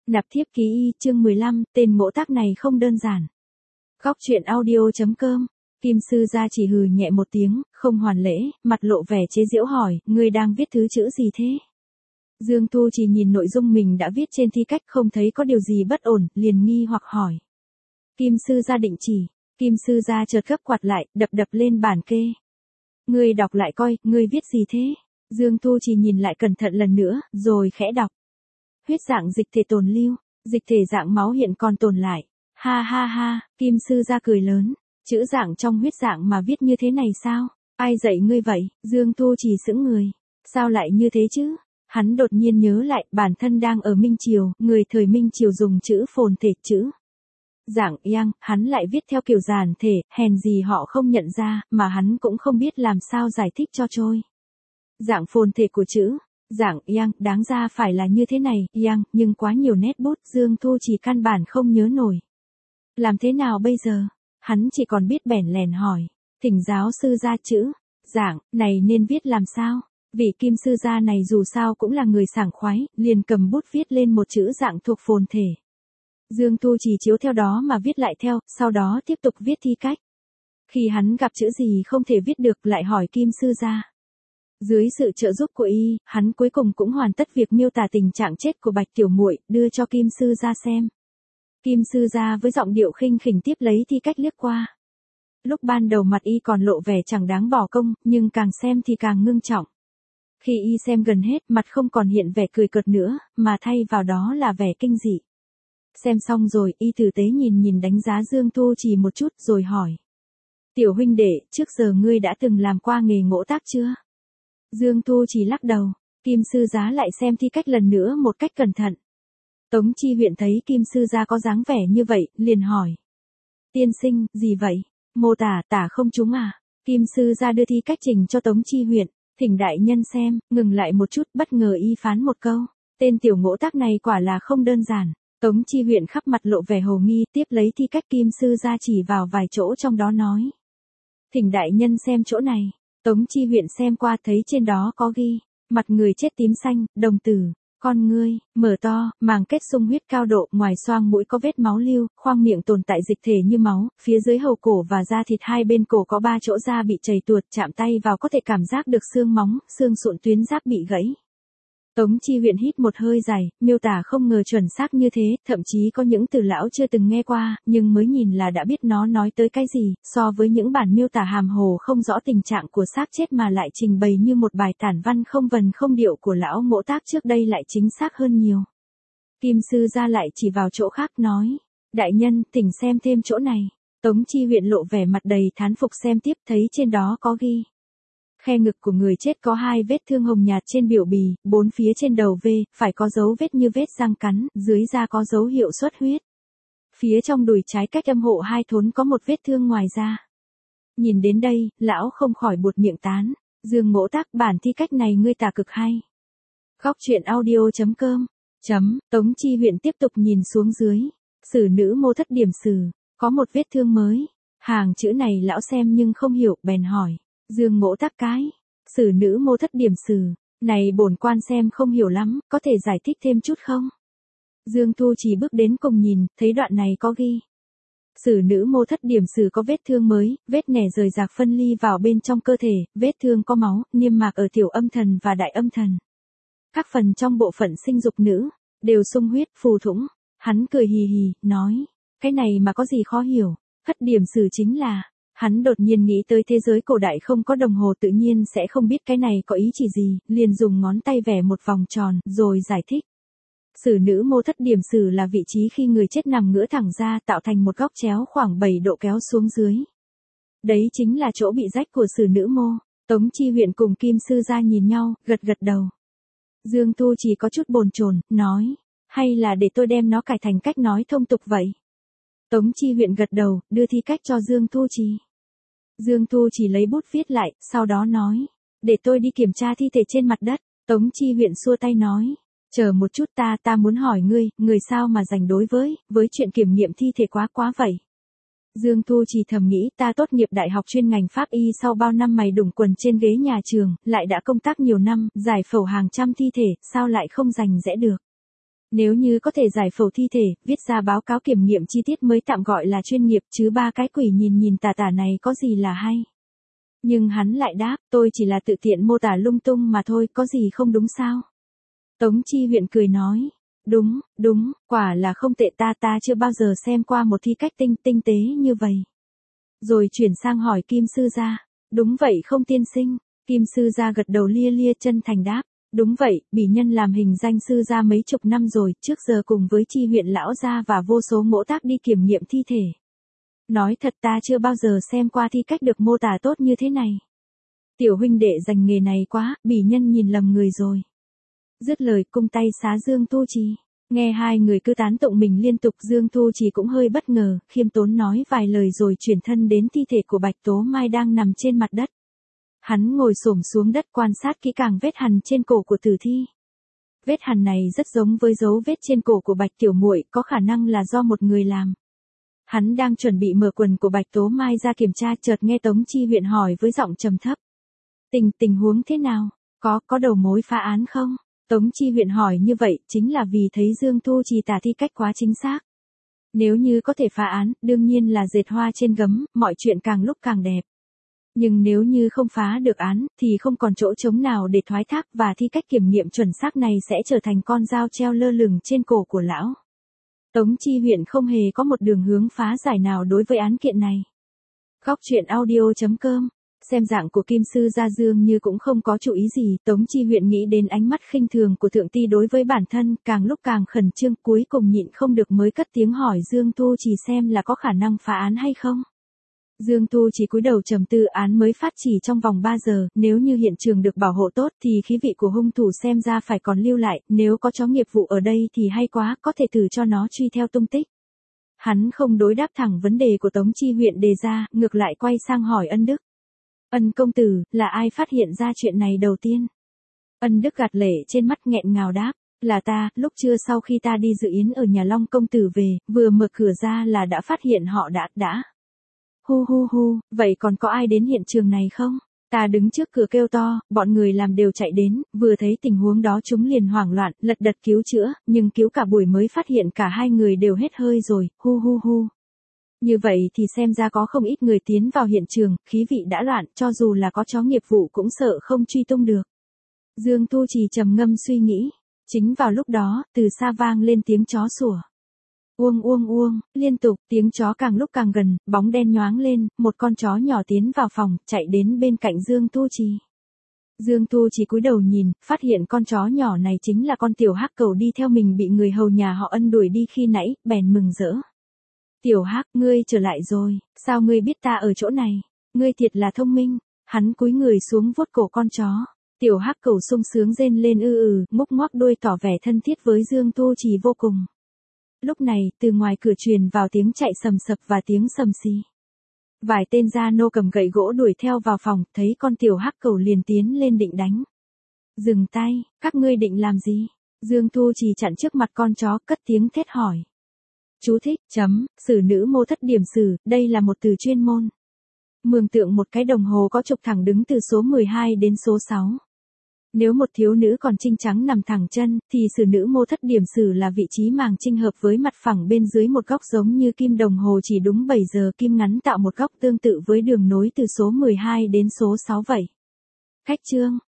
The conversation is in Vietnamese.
Nạp thiếp ký y, chương 15, tên ngỗ tác này không đơn giản. Góc truyện audio.com. Kim sư gia chỉ hừ nhẹ một tiếng, không hoàn lễ, mặt lộ vẻ chế giễu hỏi, ngươi đang viết thứ chữ gì thế? Dương Thu chỉ nhìn nội dung mình đã viết trên thi cách không thấy có điều gì bất ổn, liền nghi hoặc hỏi. Kim sư gia định chỉ, Kim sư gia chợt gấp quạt lại, đập lên bàn kê. Ngươi đọc lại coi, ngươi viết gì thế? Dương Thu chỉ nhìn lại cẩn thận lần nữa, rồi khẽ đọc. Huyết dạng dịch thể tồn lưu, dịch thể dạng máu hiện còn tồn lại. Ha ha ha, Kim sư gia cười lớn. Chữ dạng trong huyết dạng mà viết như thế này sao? Ai dạy ngươi vậy? Dương Thu chỉ sững người. Sao lại như thế chứ? Hắn đột nhiên nhớ lại bản thân đang ở Minh Triều, người thời Minh Triều dùng chữ phồn thể chữ. Dạng yang, hắn lại viết theo kiểu giản thể, hèn gì họ không nhận ra, mà hắn cũng không biết làm sao giải thích cho trôi. Dạng phồn thể của chữ. Dạng yang, đáng ra phải là như thế này, yang, nhưng quá nhiều nét bút, Dương Thu chỉ căn bản không nhớ nổi. Làm thế nào bây giờ? Hắn chỉ còn biết bẽn lẽn hỏi. Thỉnh giáo sư ra chữ. Dạng, này nên viết làm sao? Vị Kim sư gia này dù sao cũng là người sảng khoái, liền cầm bút viết lên một chữ dạng thuộc phồn thể. Dương Thu chỉ chiếu theo đó mà viết lại theo, sau đó tiếp tục viết thi cách. Khi hắn gặp chữ gì không thể viết được lại hỏi Kim sư gia. Dưới sự trợ giúp của y, hắn cuối cùng cũng hoàn tất việc miêu tả tình trạng chết của Bạch tiểu muội, đưa cho Kim sư gia xem. Kim sư gia với giọng điệu khinh khỉnh tiếp lấy thi cách liếc qua. Lúc ban đầu mặt y còn lộ vẻ chẳng đáng bỏ công, nhưng càng xem thì càng ngưng trọng. Khi y xem gần hết, mặt không còn hiện vẻ cười cợt nữa, mà thay vào đó là vẻ kinh dị. Xem xong rồi, y tử tế nhìn đánh giá Dương Thu chỉ một chút rồi hỏi. Tiểu huynh đệ, trước giờ ngươi đã từng làm qua nghề ngỗ tác chưa? Dương Thu chỉ lắc đầu. Kim sư giá lại xem thi cách lần nữa một cách cẩn thận. Tống Chi Huyện thấy Kim sư gia có dáng vẻ như vậy, liền hỏi. Tiên sinh, gì vậy? Mô tả không trúng à? Kim sư gia đưa thi cách trình cho Tống Chi Huyện. Thỉnh đại nhân xem, ngừng lại một chút, bất ngờ y phán một câu. Tên tiểu ngỗ tác này quả là không đơn giản. Tống Chi Huyện khắp mặt lộ vẻ hồ nghi, tiếp lấy thi cách Kim sư gia chỉ vào vài chỗ trong đó nói. Thỉnh đại nhân xem chỗ này. Tống Chi Huyện xem qua thấy trên đó có ghi. Mặt người chết tím xanh, đồng tử. Con ngươi, mở to, màng kết sung huyết cao độ, ngoài xoang mũi có vết máu lưu, khoang miệng tồn tại dịch thể như máu, phía dưới hầu cổ và da thịt hai bên cổ có 3 chỗ da bị chảy tuột, chạm tay vào có thể cảm giác được xương móng, xương sụn tuyến giáp bị gãy. Tống Chi Huyện hít một hơi dài, miêu tả không ngờ chuẩn xác như thế, thậm chí có những từ lão chưa từng nghe qua, nhưng mới nhìn là đã biết nó nói tới cái gì, so với những bản miêu tả hàm hồ không rõ tình trạng của xác chết mà lại trình bày như một bài tản văn không vần không điệu của lão ngỗ tác trước đây lại chính xác hơn nhiều. Kim sư gia lại chỉ vào chỗ khác nói, đại nhân, thỉnh xem thêm chỗ này. Tống Chi Huyện lộ vẻ mặt đầy thán phục xem tiếp thấy trên đó có ghi. Khe ngực của người chết có 2 vết thương hồng nhạt trên biểu bì, 4 phía trên đầu V, phải có dấu vết như vết răng cắn, dưới da có dấu hiệu xuất huyết. Phía trong đùi trái cách âm hộ 2 thốn có một vết thương ngoài da. Nhìn đến đây, lão không khỏi buột miệng tán. Dương ngỗ tác, bản thi cách này ngươi tả cực hay. Góc truyện audio.com. Tống Chi Huyện tiếp tục nhìn xuống dưới. Sử nữ mô thất điểm sử, có một vết thương mới. Hàng chữ này lão xem nhưng không hiểu, bèn hỏi. Dương ngỗ tác cái. Sử nữ mô thất điểm sử. Này bổn quan xem không hiểu lắm, có thể giải thích thêm chút không? Dương Thu chỉ bước đến cùng nhìn, thấy đoạn này có ghi. Sử nữ mô thất điểm sử có vết thương mới, vết nẻ rời rạc phân ly vào bên trong cơ thể, vết thương có máu, niêm mạc ở tiểu âm thần và đại âm thần. Các phần trong bộ phận sinh dục nữ, đều sung huyết, phù thủng. Hắn cười hì hì, nói. Cái này mà có gì khó hiểu, thất điểm sử chính là. Hắn đột nhiên nghĩ tới thế giới cổ đại không có đồng hồ tự nhiên sẽ không biết cái này có ý chỉ gì, liền dùng ngón tay vẽ một vòng tròn, rồi giải thích. Sử nữ mô thất điểm sử là vị trí khi người chết nằm ngửa thẳng ra tạo thành một góc chéo khoảng 7 độ kéo xuống dưới. Đấy chính là chỗ bị rách của sử nữ mô. Tống Chi Huyện cùng Kim sư gia nhìn nhau, gật đầu. Dương Thu chỉ có chút bồn chồn, nói, hay là để tôi đem nó cải thành cách nói thông tục vậy? Tống Chi Huyện gật đầu, đưa thi cách cho Dương Thu Trì. Dương Thu chỉ lấy bút viết lại, sau đó nói, để tôi đi kiểm tra thi thể trên mặt đất. Tống Chi Huyện xua tay nói, chờ một chút ta muốn hỏi người sao mà rảnh đối với chuyện kiểm nghiệm thi thể quá vậy. Dương Thu chỉ thầm nghĩ ta tốt nghiệp đại học chuyên ngành pháp y sau bao năm mày đủng quần trên ghế nhà trường, lại đã công tác nhiều năm, giải phẫu hàng trăm thi thể, sao lại không rành rẽ được. Nếu như có thể giải phẫu thi thể, viết ra báo cáo kiểm nghiệm chi tiết mới tạm gọi là chuyên nghiệp, chứ ba cái quỷ nhìn nhìn tà tà này có gì là hay. Nhưng hắn lại đáp, tôi chỉ là tự tiện mô tả lung tung mà thôi, có gì không đúng sao? Tống Chi Huyện cười nói, đúng, quả là không tệ, ta chưa bao giờ xem qua một thi cách tinh tế như vậy. Rồi chuyển sang hỏi Kim Sư Gia, đúng vậy không tiên sinh? Kim Sư Gia gật đầu lia lia chân thành đáp, đúng vậy, bỉ nhân làm hình danh sư gia mấy chục năm rồi, trước giờ cùng với Chi Huyện lão gia và vô số mỗ tác đi kiểm nghiệm thi thể. Nói thật ta chưa bao giờ xem qua thi cách được mô tả tốt như thế này. Tiểu huynh đệ dành nghề này quá, bỉ nhân nhìn lầm người rồi. Dứt lời cung tay xá Dương Tu Trì. Nghe hai người cứ tán tụng mình liên tục, Dương Tu Trì cũng hơi bất ngờ, khiêm tốn nói vài lời rồi chuyển thân đến thi thể của Bạch Tố Mai đang nằm trên mặt đất. Hắn ngồi xổm xuống đất quan sát kỹ càng vết hằn trên cổ của tử thi. Vết hằn này rất giống với dấu vết trên cổ của Bạch Tiểu Muội, có khả năng là do một người làm. Hắn đang chuẩn bị mở quần của Bạch Tố Mai ra kiểm tra, chợt nghe Tống Chi Huyện hỏi với giọng trầm thấp. Tình huống thế nào? Có đầu mối phá án không? Tống Chi Huyện hỏi như vậy chính là vì thấy Dương Tu Trì tả thi cách quá chính xác. Nếu như có thể phá án, đương nhiên là dệt hoa trên gấm, mọi chuyện càng lúc càng đẹp. Nhưng nếu như không phá được án, thì không còn chỗ trống nào để thoái thác, và thi cách kiểm nghiệm chuẩn xác này sẽ trở thành con dao treo lơ lửng trên cổ của lão. Tống Chi Huyện không hề có một đường hướng phá giải nào đối với án kiện này. Góc truyện audio.com. Xem dạng của Kim Sư Gia Dương như cũng không có chủ ý gì, Tống Chi Huyện nghĩ đến ánh mắt khinh thường của thượng ty đối với bản thân, càng lúc càng khẩn trương, cuối cùng nhịn không được mới cất tiếng hỏi Dương Tu Trì xem là có khả năng phá án hay không. Dương Tu Trì cúi đầu trầm tư, án mới phát chỉ trong vòng 3 giờ, nếu như hiện trường được bảo hộ tốt thì khí vị của hung thủ xem ra phải còn lưu lại, nếu có chó nghiệp vụ ở đây thì hay quá, có thể thử cho nó truy theo tung tích. Hắn không đối đáp thẳng vấn đề của Tống Chi Huyện đề ra, ngược lại quay sang hỏi Ân Đức. Ân công tử, là ai phát hiện ra chuyện này đầu tiên? Ân Đức gạt lệ trên mắt nghẹn ngào đáp, là ta, lúc trưa sau khi ta đi dự yến ở nhà Long công tử về, vừa mở cửa ra là đã phát hiện họ đã. Hu, vậy còn có ai đến hiện trường này không? Ta đứng trước cửa kêu to, bọn người làm đều chạy đến, vừa thấy tình huống đó chúng liền hoảng loạn, lật đật cứu chữa, nhưng cứu cả buổi mới phát hiện cả hai người đều hết hơi rồi, hu. Như vậy thì xem ra có không ít người tiến vào hiện trường, khí vị đã loạn, cho dù là có chó nghiệp vụ cũng sợ không truy tung được. Dương Tu Trì trầm ngâm suy nghĩ. Chính vào lúc đó, từ xa vang lên tiếng chó sủa. Uông, liên tục, tiếng chó càng lúc càng gần, bóng đen nhoáng lên, một con chó nhỏ tiến vào phòng, chạy đến bên cạnh Dương Tu Trì. Dương Tu Trì cúi đầu nhìn, phát hiện con chó nhỏ này chính là con tiểu hắc cầu đi theo mình bị người hầu nhà họ Ân đuổi đi khi nãy, bèn mừng rỡ. Tiểu hắc, ngươi trở lại rồi, sao ngươi biết ta ở chỗ này? Ngươi thiệt là thông minh. Hắn cúi người xuống vuốt cổ con chó. Tiểu hắc cầu sung sướng rên lên múc ngoác đuôi tỏ vẻ thân thiết với Dương Tu Trì vô cùng. Lúc này, từ ngoài cửa truyền vào tiếng chạy sầm sập và tiếng sầm xì. Vài tên gia nô cầm gậy gỗ đuổi theo vào phòng, thấy con tiểu hắc cầu liền tiến lên định đánh. Dừng tay, các ngươi định làm gì? Dương Tu Trì chặn trước mặt con chó, cất tiếng thét hỏi. Chú thích, sử nữ mô thất điểm sử, đây là một từ chuyên môn. Mường tượng một cái đồng hồ có trục thẳng đứng từ số 12 đến số 6. Nếu một thiếu nữ còn trinh trắng nằm thẳng chân, thì sử nữ mô thất điểm sử là vị trí màng trinh hợp với mặt phẳng bên dưới một góc giống như kim đồng hồ chỉ đúng 7 giờ kim ngắn tạo một góc tương tự với đường nối từ số 12 đến số 6 vậy. Khách chương.